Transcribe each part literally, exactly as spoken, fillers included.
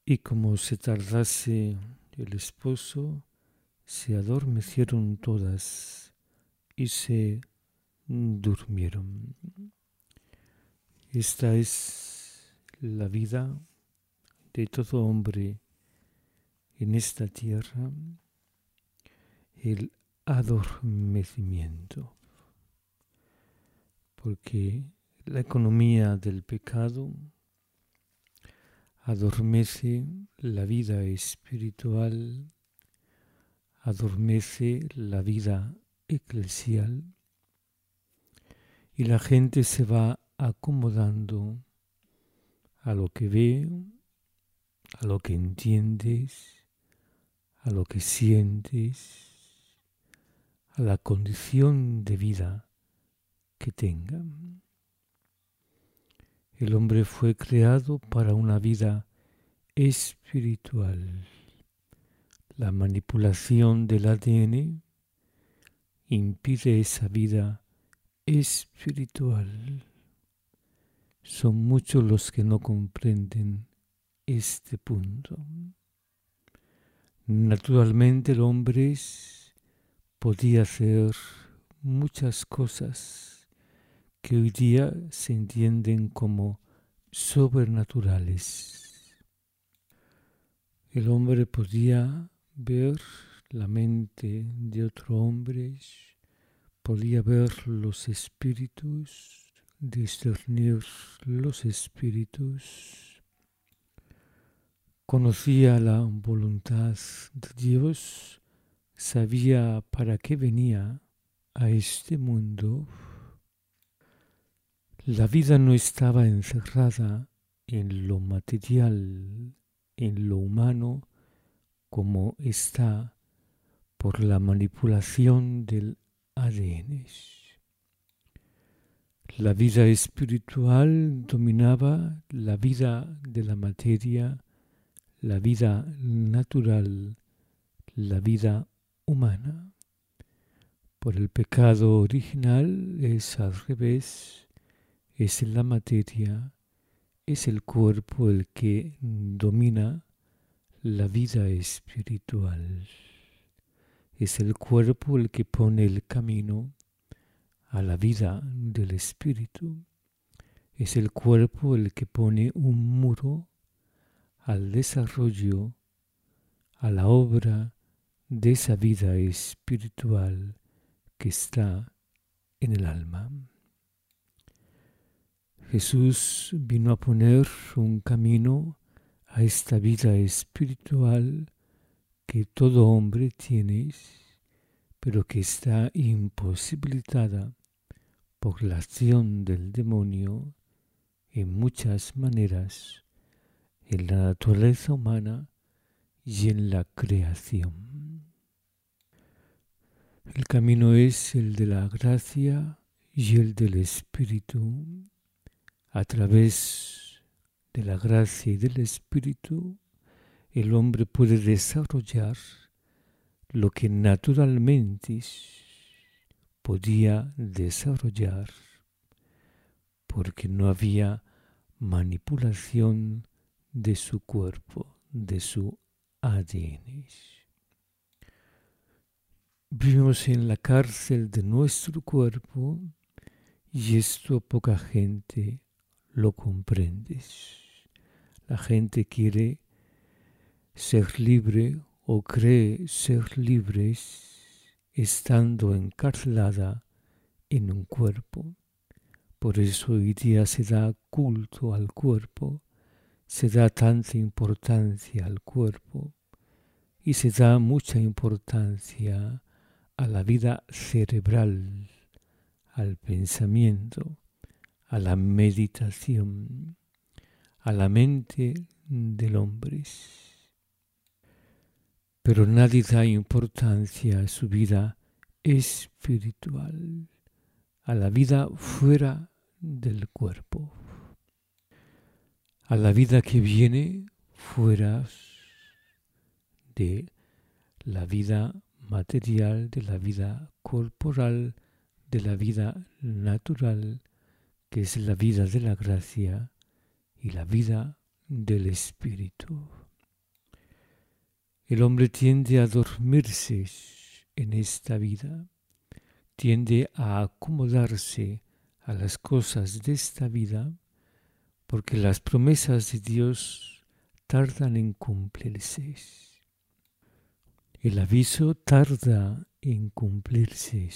Y como se tardase el esposo, se adormecieron todas y se durmieron. Esta es la vida de todo hombre en esta tierra, el adormecimiento, porque la economía del pecado adormece la vida espiritual, adormece la vida eclesial y la gente se va acomodando a lo que ve, a lo que entiendes, a lo que sientes, a la condición de vida que tenga. El hombre fue creado para una vida espiritual. La manipulación del A D N impide esa vida espiritual. Son muchos los que no comprenden este punto. Naturalmente el hombre podía hacer muchas cosas que hoy día se entienden como sobrenaturales. El hombre podía ver la mente de otro hombre, podía ver los espíritus, discernir los espíritus, conocía la voluntad de Dios, sabía para qué venía a este mundo. La vida no estaba encerrada en lo material, en lo humano, como está por la manipulación del A D N. La vida espiritual dominaba la vida de la materia, la vida natural, la vida humana. Por el pecado original es al revés, es la materia, es el cuerpo el que domina la vida espiritual. Es el cuerpo el que pone el camino a la vida del espíritu. Es el cuerpo el que pone un muro al desarrollo, a la obra de esa vida espiritual que está en el alma. Jesús vino a poner un camino a esta vida espiritual que todo hombre tiene, pero que está imposibilitada por la acción del demonio en muchas maneras, en la naturaleza humana y en la creación. El camino es el de la gracia y el del Espíritu. A través de la gracia y del Espíritu, el hombre puede desarrollar lo que naturalmente podía desarrollar, porque no había manipulación de su cuerpo, de su A D N. Vivimos en la cárcel de nuestro cuerpo y esto poca gente lo comprende. La gente quiere ser libre o cree ser libre estando encarcelada en un cuerpo. Por eso hoy día se da culto al cuerpo, se da tanta importancia al cuerpo y se da mucha importancia a la vida cerebral, al pensamiento, a la meditación, a la mente del hombre. Pero nadie da importancia a su vida espiritual, a la vida fuera del cuerpo, a la vida que viene fuera de la vida material, de la vida corporal, de la vida natural, que es la vida de la gracia y la vida del Espíritu. El hombre tiende a dormirse en esta vida, tiende a acomodarse a las cosas de esta vida, porque las promesas de Dios tardan en cumplirse. El aviso tarda en cumplirse.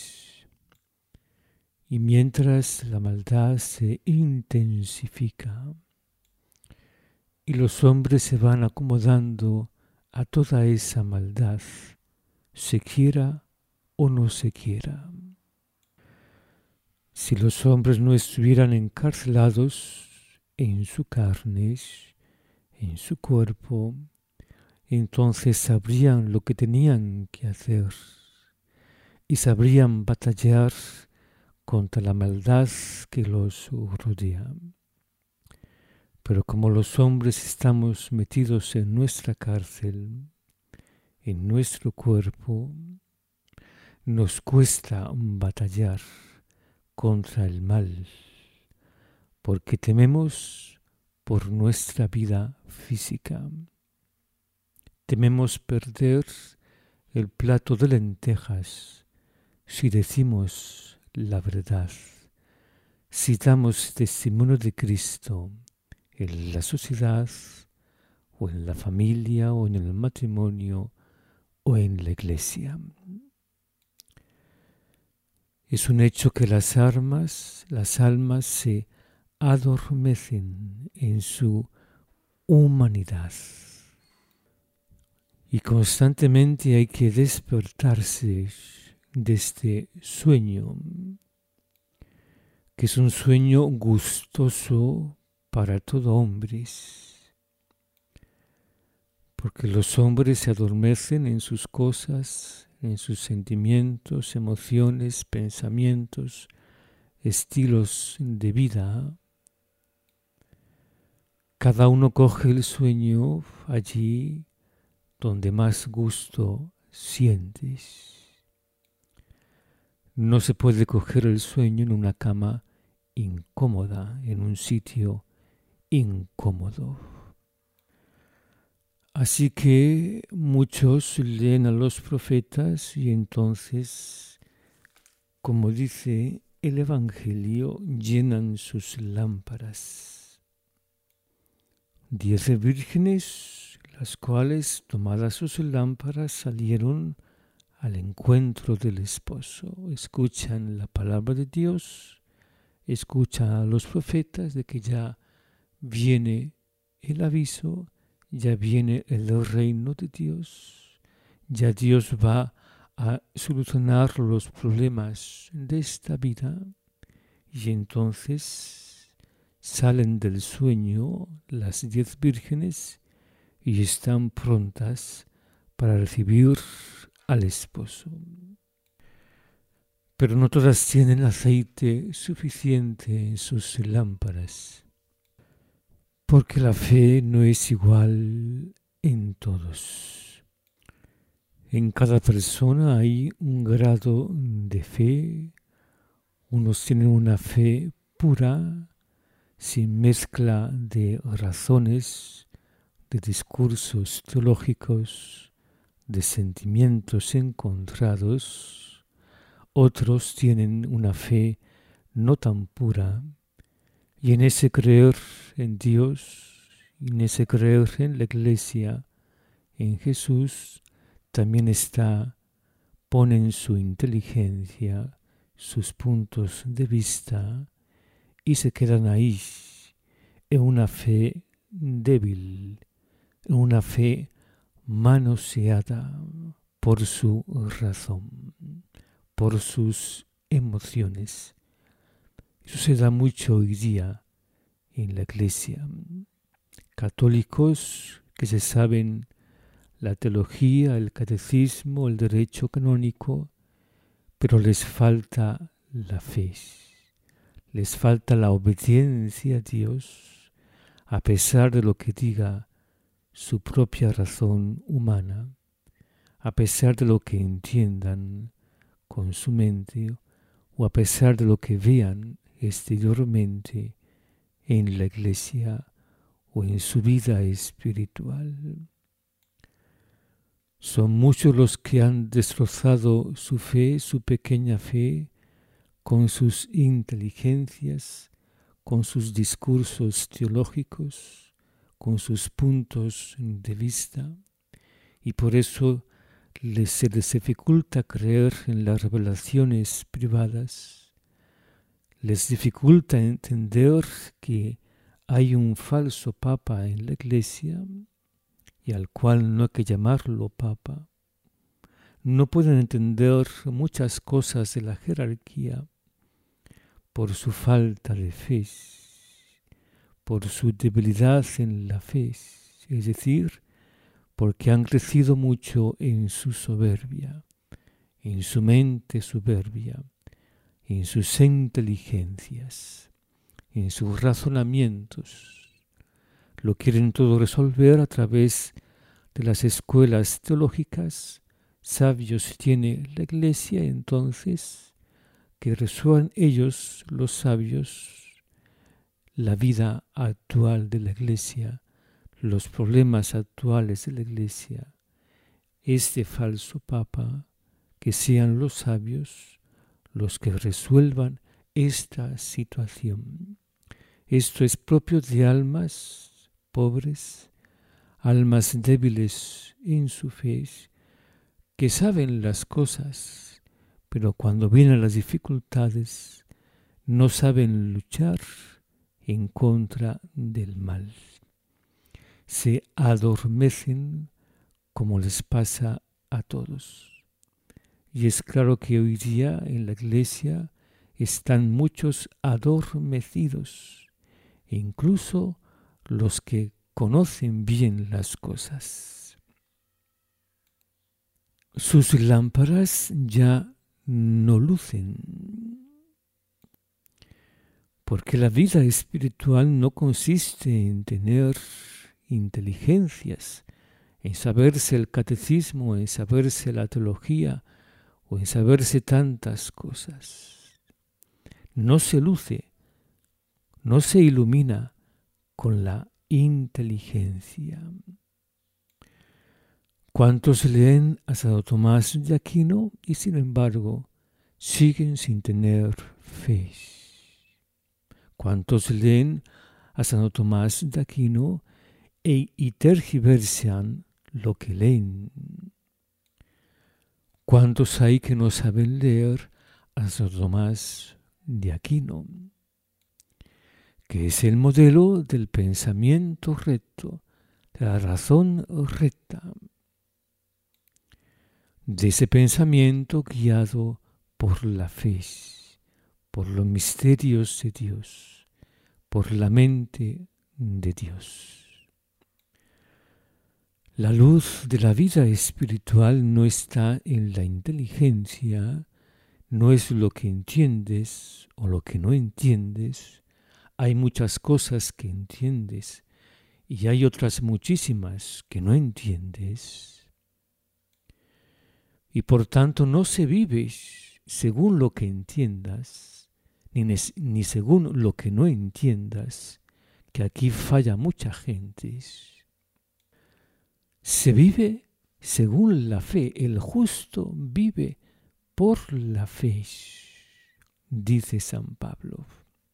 Y mientras la maldad se intensifica y los hombres se van acomodando a toda esa maldad, se quiera o no se quiera. Si los hombres no estuvieran encarcelados en su carne, en su cuerpo, entonces sabrían lo que tenían que hacer y sabrían batallar contra la maldad que los rodea. Pero como los hombres estamos metidos en nuestra cárcel, en nuestro cuerpo, nos cuesta batallar contra el mal, porque tememos por nuestra vida física. Tememos perder el plato de lentejas si decimos la verdad, si damos testimonio de Cristo en la sociedad, o en la familia, o en el matrimonio, o en la iglesia. Es un hecho que las almas, las almas se adormecen en su humanidad. Y constantemente hay que despertarse de este sueño, que es un sueño gustoso para todo hombre, porque los hombres se adormecen en sus cosas, en sus sentimientos, emociones, pensamientos, estilos de vida. Cada uno coge el sueño allí donde más gusto sientes. No se puede coger el sueño en una cama incómoda, en un sitio incómodo. Así que muchos leen a los profetas y entonces, como dice el Evangelio, llenan sus lámparas. Diez vírgenes, las cuales, tomadas sus lámparas, salieron al encuentro del esposo. Escuchan la palabra de Dios, escuchan a los profetas de que ya viene el aviso, ya viene el reino de Dios, ya Dios va a solucionar los problemas de esta vida, y entonces salen del sueño las diez vírgenes y están prontas para recibir al esposo. Pero no todas tienen aceite suficiente en sus lámparas, porque la fe no es igual en todos. En cada persona hay un grado de fe. Unos tienen una fe pura, sin mezcla de razones, de discursos teológicos, de sentimientos encontrados. Otros tienen una fe no tan pura, y en ese creer en Dios, en ese creer en la Iglesia, en Jesús, también está, ponen su inteligencia, sus puntos de vista, y se quedan ahí en una fe débil, en una fe manoseada por su razón, por sus emociones. Eso se da mucho hoy día en la Iglesia. Católicos que se saben la teología, el catecismo, el derecho canónico, pero les falta la fe. Les falta la obediencia a Dios, a pesar de lo que diga su propia razón humana, a pesar de lo que entiendan con su mente, o a pesar de lo que vean exteriormente en la Iglesia o en su vida espiritual. Son muchos los que han destrozado su fe, su pequeña fe, con sus inteligencias, con sus discursos teológicos, con sus puntos de vista, y por eso les, se les dificulta creer en las revelaciones privadas, les dificulta entender que hay un falso papa en la Iglesia y al cual no hay que llamarlo papa. No pueden entender muchas cosas de la jerarquía por su falta de fe, por su debilidad en la fe, es decir, porque han crecido mucho en su soberbia, en su mente soberbia, en sus inteligencias, en sus razonamientos. Lo quieren todo resolver a través de las escuelas teológicas. Sabios tiene la Iglesia, entonces, que resuelvan ellos, los sabios, la vida actual de la Iglesia, los problemas actuales de la Iglesia. Este falso Papa, que sean los sabios los que resuelvan esta situación. Esto es propio de almas pobres, almas débiles en su fe, que saben las cosas, pero cuando vienen las dificultades no saben luchar en contra del mal. Se adormecen como les pasa a todos. Y es claro que hoy día en la Iglesia están muchos adormecidos, e incluso los que conocen bien las cosas. Sus lámparas ya no lucen, porque la vida espiritual no consiste en tener inteligencias, en saberse el catecismo, en saberse la teología o en saberse tantas cosas. No se luce, no se ilumina con la inteligencia. ¿Cuántos leen a Santo Tomás de Aquino y sin embargo siguen sin tener fe? ¿Cuántos leen a Santo Tomás de Aquino e, y tergiversan lo que leen? ¿Cuántos hay que no saben leer a Santo Tomás de Aquino, que es el modelo del pensamiento recto, de la razón recta, de ese pensamiento guiado por la fe, por los misterios de Dios, por la mente de Dios? La luz de la vida espiritual no está en la inteligencia, no es lo que entiendes o lo que no entiendes. Hay muchas cosas que entiendes y hay otras muchísimas que no entiendes. Y por tanto no se vive según lo que entiendas, ni, ni según lo que no entiendas, que aquí falla mucha gente. Se vive según la fe. El justo vive por la fe, dice San Pablo.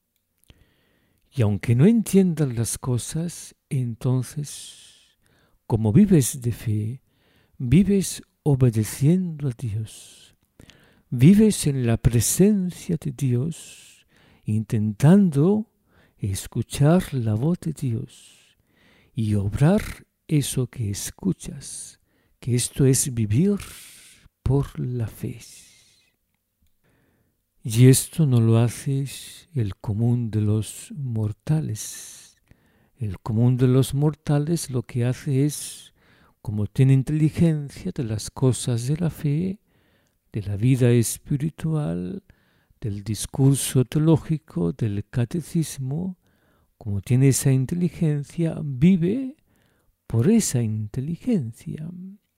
Y aunque no entiendas las cosas, entonces, como vives de fe, vives obedeciendo a Dios. Vives en la presencia de Dios, intentando escuchar la voz de Dios y obrar eso que escuchas, que esto es vivir por la fe. Y esto no lo hace el común de los mortales. El común de los mortales lo que hace es, como tiene inteligencia de las cosas de la fe, de la vida espiritual, del discurso teológico, del catecismo, como tiene esa inteligencia, vive por esa inteligencia.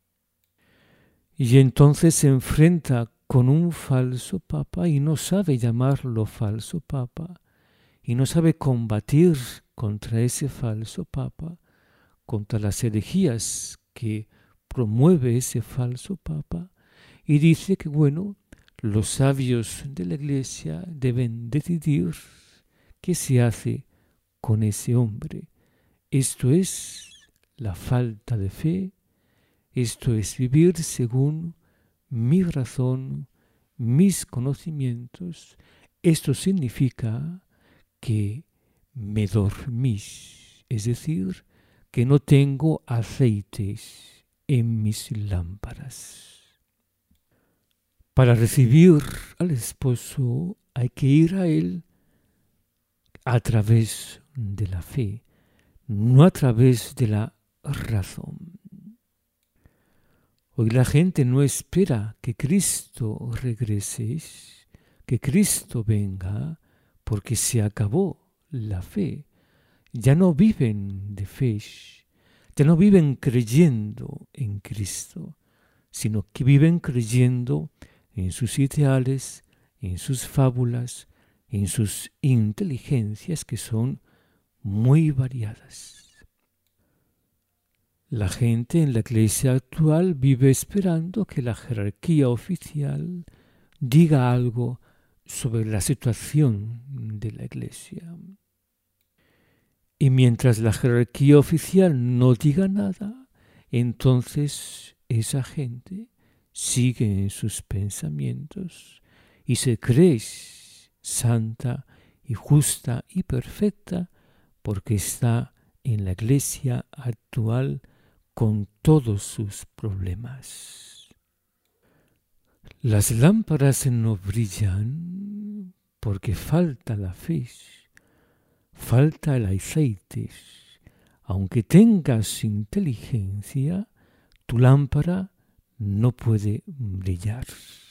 Y entonces se enfrenta con un falso papa y no sabe llamarlo falso papa, y no sabe combatir contra ese falso papa, contra las herejías que promueve ese falso papa y dice que, bueno, los sabios de la Iglesia deben decidir qué se hace con ese hombre. Esto es la falta de fe, esto es vivir según mi razón, mis conocimientos. Esto significa que me dormís, es decir, que no tengo aceites en mis lámparas. Para recibir al esposo hay que ir a él a través de la fe, no a través de la razón. Hoy la gente no espera que Cristo regrese, que Cristo venga, porque se acabó la fe. Ya no viven de fe, ya no viven creyendo en Cristo, sino que viven creyendo en sus ideales, en sus fábulas, en sus inteligencias que son muy variadas. La gente en la Iglesia actual vive esperando que la jerarquía oficial diga algo sobre la situación de la Iglesia. Y mientras la jerarquía oficial no diga nada, entonces esa gente sigue en sus pensamientos y se cree santa y justa y perfecta porque está en la Iglesia actual con todos sus problemas. Las lámparas no brillan porque falta la fe, falta el aceite. Aunque tengas inteligencia, tu lámpara no puede brillar.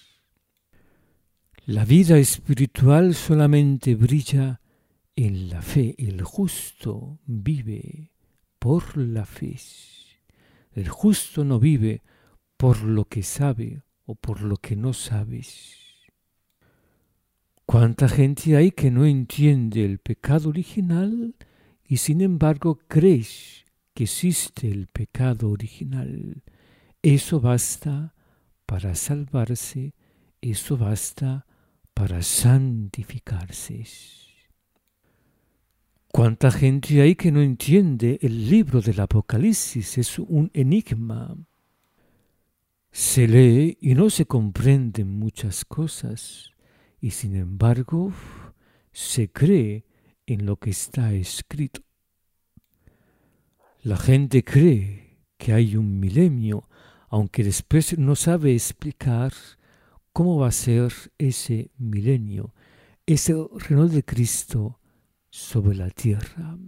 La vida espiritual solamente brilla en la fe. El justo vive por la fe. El justo no vive por lo que sabe o por lo que no sabes. ¿Cuánta gente hay que no entiende el pecado original y sin embargo cree que existe el pecado original? Eso basta para salvarse, eso basta para santificarse. ¿Cuánta gente hay que no entiende el libro del Apocalipsis? Es un enigma. Se lee y no se comprenden muchas cosas, y sin embargo se cree en lo que está escrito. La gente cree que hay un milenio, aunque después no sabe explicar cómo va a ser ese milenio, ese reino de Cristo sobre la tierra.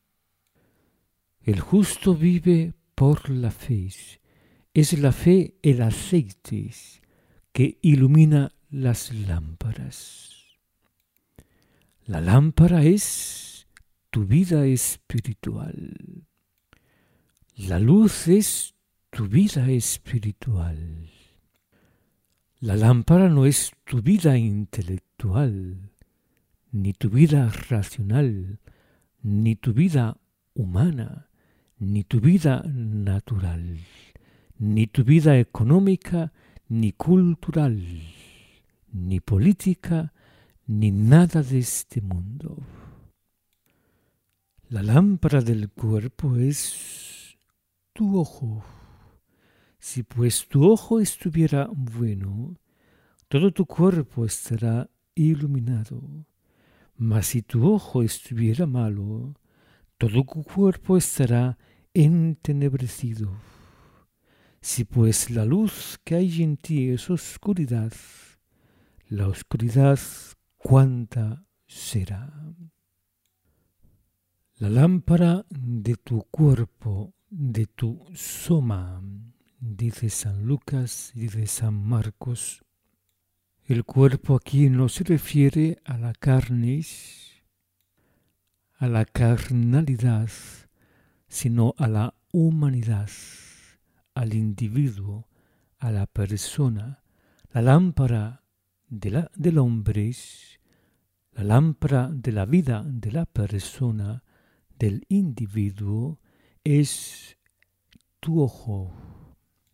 El justo vive por la fe. Es la fe el aceite que ilumina las lámparas. La lámpara es tu vida espiritual. La luz es tu vida espiritual. La lámpara no es tu vida intelectual, ni tu vida racional, ni tu vida humana, ni tu vida natural, ni tu vida económica, ni cultural, ni política, ni nada de este mundo. La lámpara del cuerpo es tu ojo. Si pues tu ojo estuviera bueno, todo tu cuerpo estará iluminado. Mas si tu ojo estuviera malo, todo tu cuerpo estará entenebrecido. Si pues la luz que hay en ti es oscuridad, la oscuridad cuánta será. La lámpara de tu cuerpo, de tu soma, dice San Lucas, dice San Marcos. El cuerpo aquí no se refiere a la carne, a la carnalidad, sino a la humanidad, al individuo, a la persona. La lámpara de la, del hombre, la lámpara de la vida de la persona, del individuo, es tu ojo.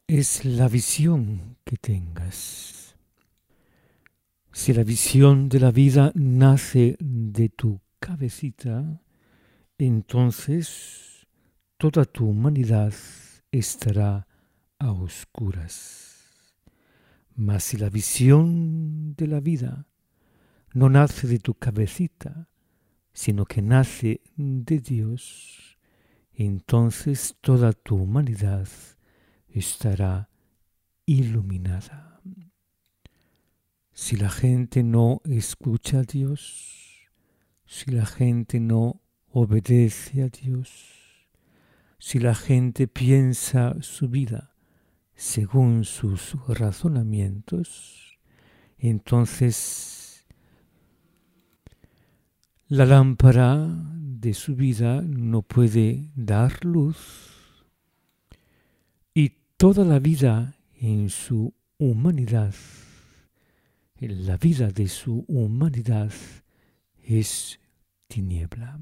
es la visión que tengas. Si la visión de la vida nace de tu cabecita, entonces toda tu humanidad estará a oscuras. Mas si la visión de la vida no nace de tu cabecita, sino que nace de Dios, entonces toda tu humanidad estará iluminada. Si la gente no escucha a Dios, si la gente no obedece a Dios, si la gente piensa su vida según sus razonamientos, entonces la lámpara de su vida no puede dar luz y toda la vida en su humanidad, en la vida de su humanidad es tiniebla.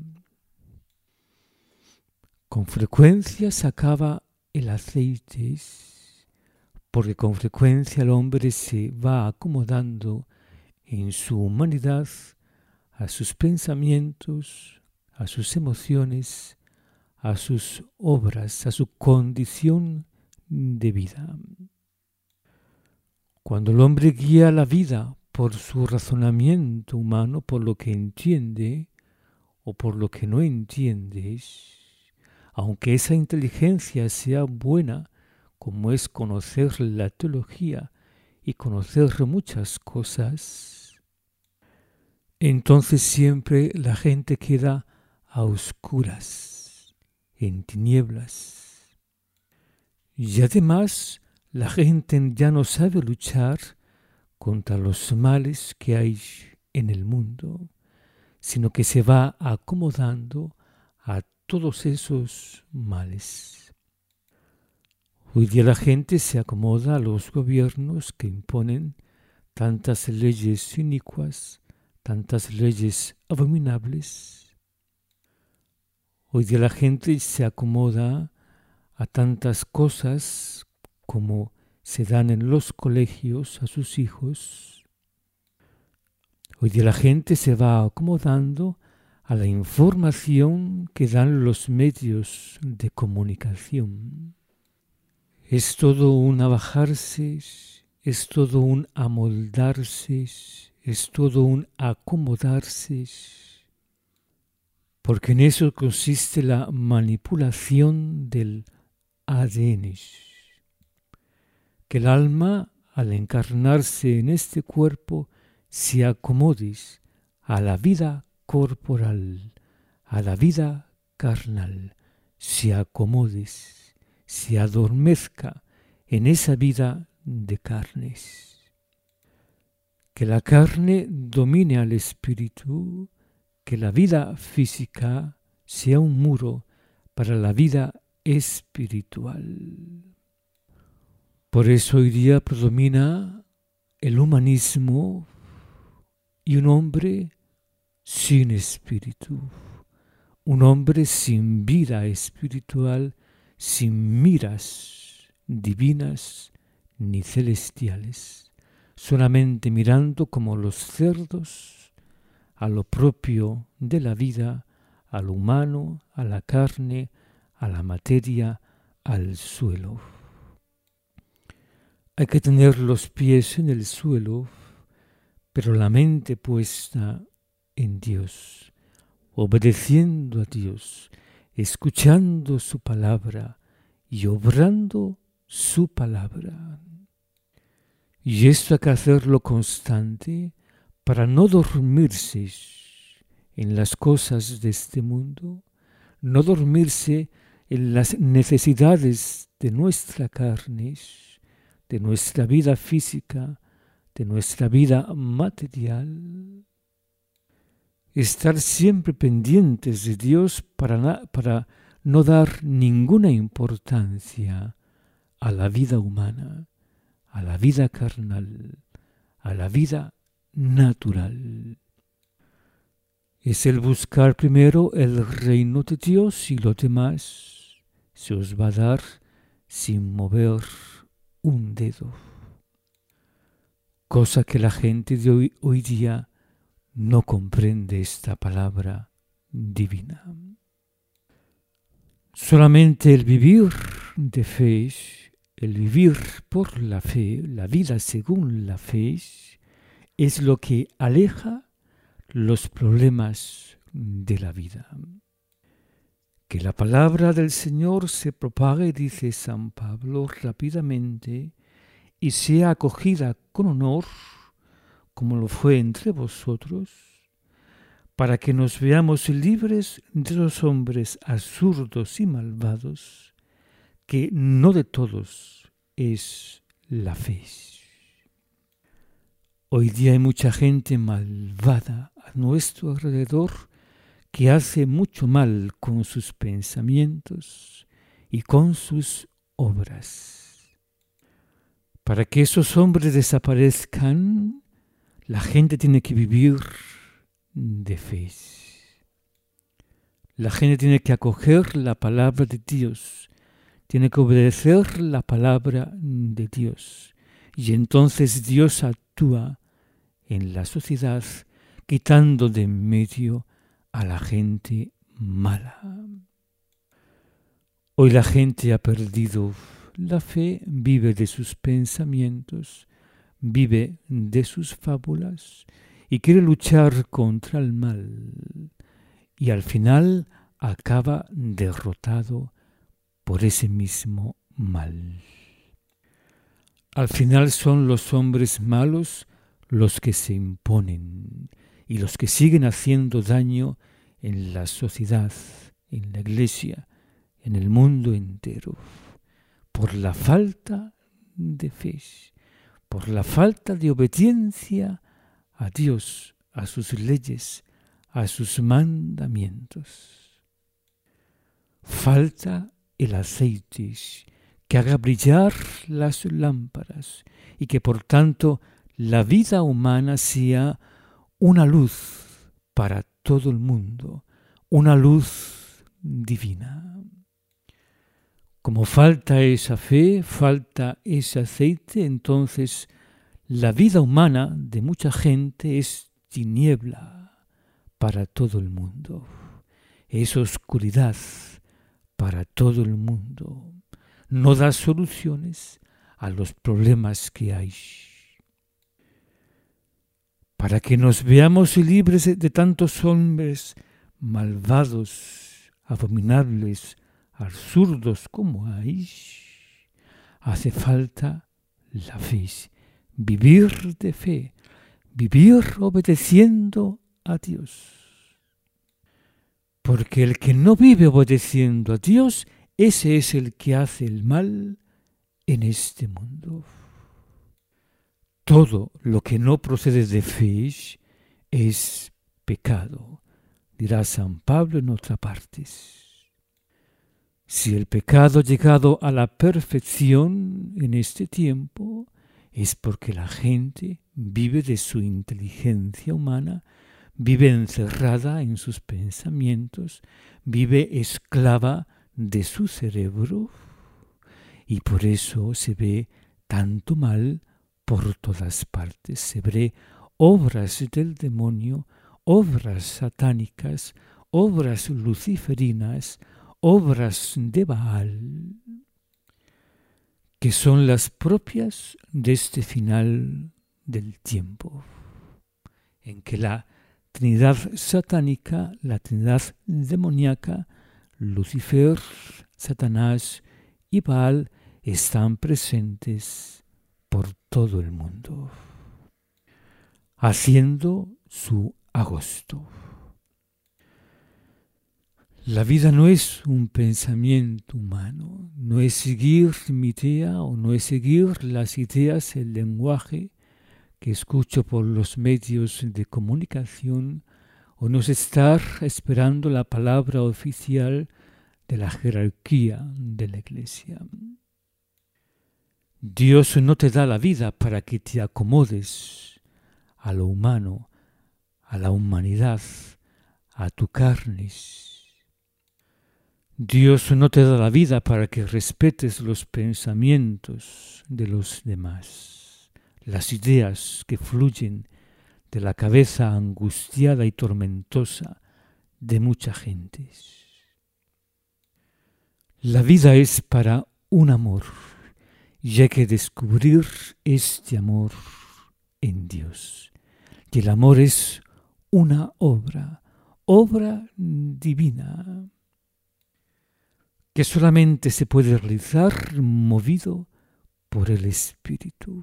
Con frecuencia se acaba el aceite, porque con frecuencia el hombre se va acomodando en su humanidad a sus pensamientos, a sus emociones, a sus obras, a su condición de vida. Cuando el hombre guía la vida por su razonamiento humano, por lo que entiende o por lo que no entiende, aunque esa inteligencia sea buena, como es conocer la teología y conocer muchas cosas, entonces siempre la gente queda a oscuras, en tinieblas. Y además la gente ya no sabe luchar contra los males que hay en el mundo, sino que se va acomodando a todos esos males. Hoy día la gente se acomoda a los gobiernos que imponen tantas leyes inicuas, tantas leyes abominables. Hoy día la gente se acomoda a tantas cosas como se dan en los colegios a sus hijos. Hoy día la gente se va acomodando a la información que dan los medios de comunicación. Es todo un abajarse, es todo un amoldarse, es todo un acomodarse, porque en eso consiste la manipulación del A D N. Que el alma, al encarnarse en este cuerpo, se acomode a la vida corporal, a la vida carnal, se acomode, se adormezca en esa vida de carnes. Que la carne domine al espíritu, que la vida física sea un muro para la vida espiritual. Por eso hoy día predomina el humanismo y un hombre sin espíritu, un hombre sin vida espiritual, sin miras divinas ni celestiales, solamente mirando como los cerdos a lo propio de la vida, a lo humano, a la carne, a la materia, al suelo. Hay que tener los pies en el suelo, pero la mente puesta en Dios, obedeciendo a Dios, escuchando su palabra y obrando su palabra. Y esto hay que hacerlo constante para no dormirse en las cosas de este mundo, no dormirse en las necesidades de nuestra carne, de nuestra vida física, de nuestra vida material. Estar siempre pendientes de Dios para, na- para no dar ninguna importancia a la vida humana, a la vida carnal, a la vida natural. Es el buscar primero el reino de Dios y lo demás se os va a dar sin mover un dedo. Cosa que la gente de hoy, hoy día no comprende esta palabra divina. Solamente el vivir de fe, el vivir por la fe, la vida según la fe, es lo que aleja los problemas de la vida. Que la palabra del Señor se propague, dice San Pablo, rápidamente y sea acogida con honor, como lo fue entre vosotros, para que nos veamos libres de los hombres absurdos y malvados, que no de todos es la fe. Hoy día hay mucha gente malvada a nuestro alrededor que hace mucho mal con sus pensamientos y con sus obras. Para que esos hombres desaparezcan, la gente tiene que vivir de fe. La gente tiene que acoger la palabra de Dios, tiene que obedecer la palabra de Dios. Y entonces Dios actúa en la sociedad, quitando de en medio a la gente mala. Hoy la gente ha perdido la fe, vive de sus pensamientos, vive de sus fábulas y quiere luchar contra el mal. Y al final acaba derrotado por ese mismo mal. Al final son los hombres malos los que se imponen y los que siguen haciendo daño en la sociedad, en la iglesia, en el mundo entero, por la falta de fe, por la falta de obediencia a Dios, a sus leyes, a sus mandamientos. Falta el aceite que haga brillar las lámparas y que por tanto la vida humana sea una luz para todo el mundo, una luz divina. Como falta esa fe, falta ese aceite, entonces la vida humana de mucha gente es tiniebla para todo el mundo, es oscuridad para todo el mundo, no da soluciones a los problemas que hay. Para que nos veamos libres de tantos hombres malvados, abominables, absurdos como hay, hace falta la fe, vivir de fe, vivir obedeciendo a Dios. Porque el que no vive obedeciendo a Dios, ese es el que hace el mal en este mundo. Todo lo que no procede de fe es pecado, dirá San Pablo en otra parte. Si el pecado ha llegado a la perfección en este tiempo, es porque la gente vive de su inteligencia humana, vive encerrada en sus pensamientos, vive esclava de su cerebro, y por eso se ve tanto mal por todas partes. Se ve obras del demonio, obras satánicas, obras luciferinas, obras de Baal, que son las propias de este final del tiempo, en que la Trinidad satánica, la Trinidad demoníaca, Lucifer, Satanás y Baal están presentes por todo el mundo, haciendo su agosto. La vida no es un pensamiento humano, no es seguir mi idea o no es seguir las ideas, el lenguaje que escucho por los medios de comunicación, o no es estar esperando la palabra oficial de la jerarquía de la Iglesia. Dios no te da la vida para que te acomodes a lo humano, a la humanidad, a tu carne. Dios no te da la vida para que respetes los pensamientos de los demás, las ideas que fluyen de la cabeza angustiada y tormentosa de mucha gente. La vida es para un amor, y hay que descubrir este amor en Dios. Y el amor es una obra, obra divina, que solamente se puede realizar movido por el Espíritu.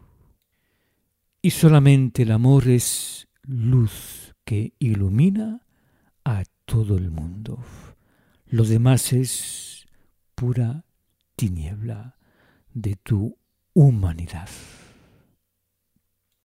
Y solamente el amor es luz que ilumina a todo el mundo. Lo demás es pura tiniebla de tu humanidad.